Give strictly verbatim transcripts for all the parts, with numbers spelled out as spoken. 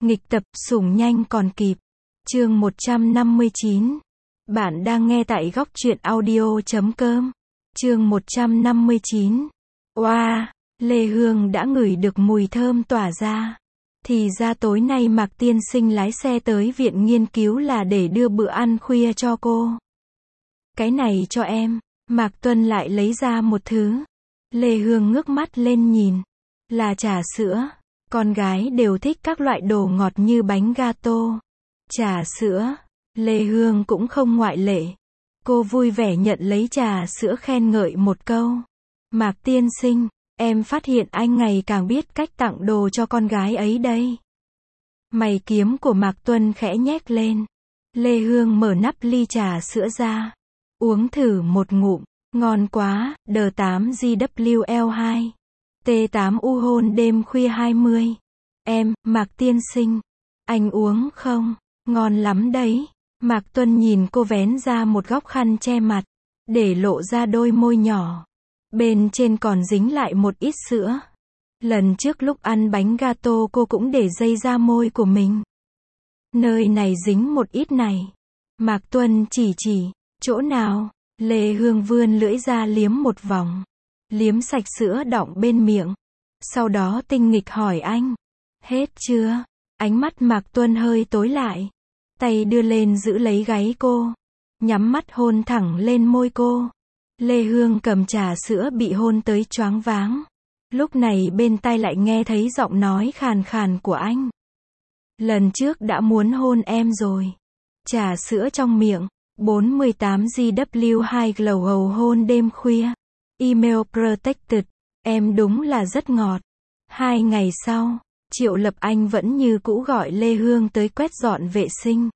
Nghịch tập, sủng nhanh còn kịp. Chương một trăm năm mươi chín. Bạn đang nghe tại góc truyện audio chấm com. Chương một trăm năm mươi chín. Oa, wow, Lê Hương đã ngửi được mùi thơm tỏa ra. Thì ra tối nay Mạc tiên sinh lái xe tới viện nghiên cứu là để đưa bữa ăn khuya cho cô. Cái này cho em. Mạc Tuân lại lấy ra một thứ. Lê Hương ngước mắt lên nhìn. Là trà sữa. Con gái đều thích các loại đồ ngọt như bánh gato, trà sữa. Lê Hương cũng không ngoại lệ. Cô vui vẻ nhận lấy trà sữa, khen ngợi một câu. Mạc tiên sinh, em phát hiện anh ngày càng biết cách tặng đồ cho con gái ấy đây. Mày kiếm của Mạc Tuân khẽ nhếch lên. Lê Hương mở nắp ly trà sữa ra. Uống thử một ngụm. Ngon quá. D tám G W L hai. T tám U hôn đêm khuya hai mươi. Em, Mạc tiên sinh. Anh uống không? Ngon lắm đấy. Mạc Tuân nhìn cô vén ra một góc khăn che mặt, để lộ ra đôi môi nhỏ. Bên trên còn dính lại một ít sữa. Lần trước lúc ăn bánh gato cô cũng để dây ra môi của mình. Nơi này dính một ít này. Mạc Tuân chỉ chỉ. Chỗ nào? Lê Hương vươn lưỡi ra liếm một vòng. Liếm sạch sữa đọng bên miệng. Sau đó tinh nghịch hỏi anh. Hết chưa? Ánh mắt Mạc Tuân hơi tối lại. Tay đưa lên giữ lấy gáy cô. Nhắm mắt hôn thẳng lên môi cô. Lê Hương cầm trà sữa bị hôn tới choáng váng. Lúc này bên tai lại nghe thấy giọng nói khàn khàn của anh. Lần trước đã muốn hôn em rồi. Trà sữa trong miệng. bốn mươi tám G W hai Glow hôn đêm khuya. Email protected. Em đúng là rất ngọt. Hai ngày sau, Triệu Lập Anh vẫn như cũ gọi Lê Hương tới quét dọn vệ sinh.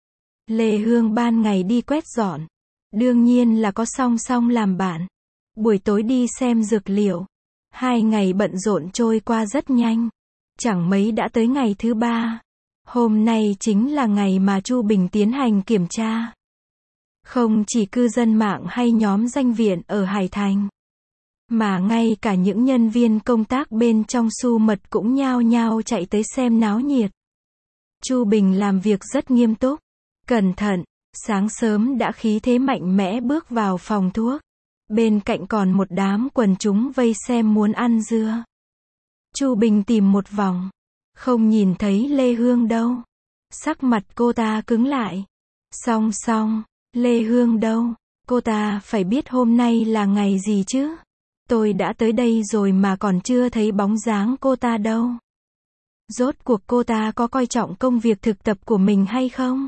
Lê Hương ban ngày đi quét dọn. Đương nhiên là có song song làm bạn. Buổi tối đi xem dược liệu. Hai ngày bận rộn trôi qua rất nhanh. Chẳng mấy đã tới ngày thứ ba. Hôm nay chính là ngày mà Chu Bình tiến hành kiểm tra. Không chỉ cư dân mạng hay nhóm danh viện ở Hải Thành, mà ngay cả những nhân viên công tác bên trong Su Mật cũng nhao nhao chạy tới xem náo nhiệt. Chu Bình làm việc rất nghiêm túc, cẩn thận, sáng sớm đã khí thế mạnh mẽ bước vào phòng thuốc. Bên cạnh còn một đám quần chúng vây xem muốn ăn dưa. Chu Bình tìm một vòng, không nhìn thấy Lê Hương đâu. Sắc mặt cô ta cứng lại. Song song, Lê Hương đâu? Cô ta phải biết hôm nay là ngày gì chứ? Tôi đã tới đây rồi mà còn chưa thấy bóng dáng cô ta đâu. Rốt cuộc cô ta có coi trọng công việc thực tập của mình hay không?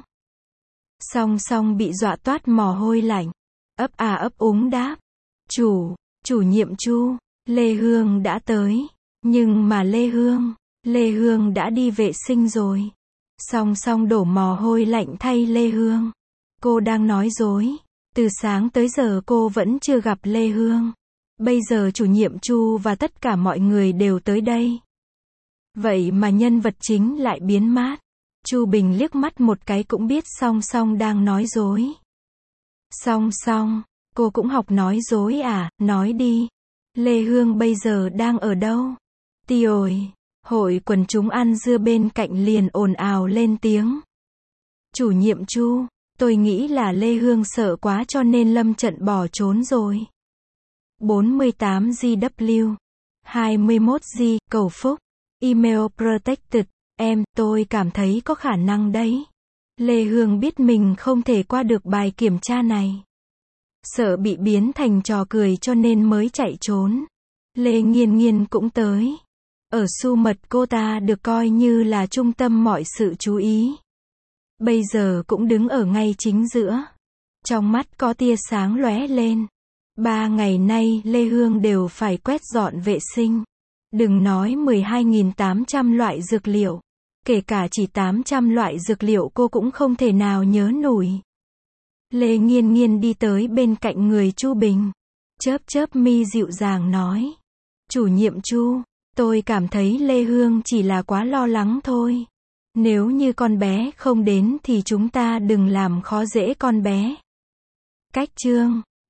Song song bị dọa toát mồ hôi lạnh. Ấp à ấp úng đáp. Chủ, chủ nhiệm Chu, Lê Hương đã tới. Nhưng mà Lê Hương, Lê Hương đã đi vệ sinh rồi. Song song đổ mồ hôi lạnh thay Lê Hương. Cô đang nói dối. Từ sáng tới giờ cô vẫn chưa gặp Lê Hương. Bây giờ chủ nhiệm Chu và tất cả mọi người đều tới đây. Vậy mà nhân vật chính lại biến mát. Chu Bình liếc mắt một cái cũng biết song song đang nói dối. Song song, cô cũng học nói dối à, nói đi. Lê Hương bây giờ đang ở đâu? Tiồi, hội quần chúng ăn dưa bên cạnh liền ồn ào lên tiếng. Chủ nhiệm Chu, tôi nghĩ là Lê Hương sợ quá cho nên lâm trận bỏ trốn rồi. bốn mươi tám G W hai mươi mốt G, Cầu Phúc. Email protected. Em, tôi cảm thấy có khả năng đấy. Lê Hương biết mình không thể qua được bài kiểm tra này. Sợ bị biến thành trò cười cho nên mới chạy trốn. Lê Nghiên Nghiên cũng tới. Ở Su Mật cô ta được coi như là trung tâm mọi sự chú ý. Bây giờ cũng đứng ở ngay chính giữa. Trong mắt có tia sáng lóe lên. Ba ngày nay Lê Hương đều phải quét dọn vệ sinh. Đừng nói mười hai nghìn tám trăm loại dược liệu. Kể cả chỉ tám trăm loại dược liệu cô cũng không thể nào nhớ nổi. Lê Nghiên Nghiên đi tới bên cạnh người Chu Bình. Chớp chớp mi dịu dàng nói. Chủ nhiệm Chu, tôi cảm thấy Lê Hương chỉ là quá lo lắng thôi. Nếu như con bé không đến thì chúng ta đừng làm khó dễ con bé. Cách chương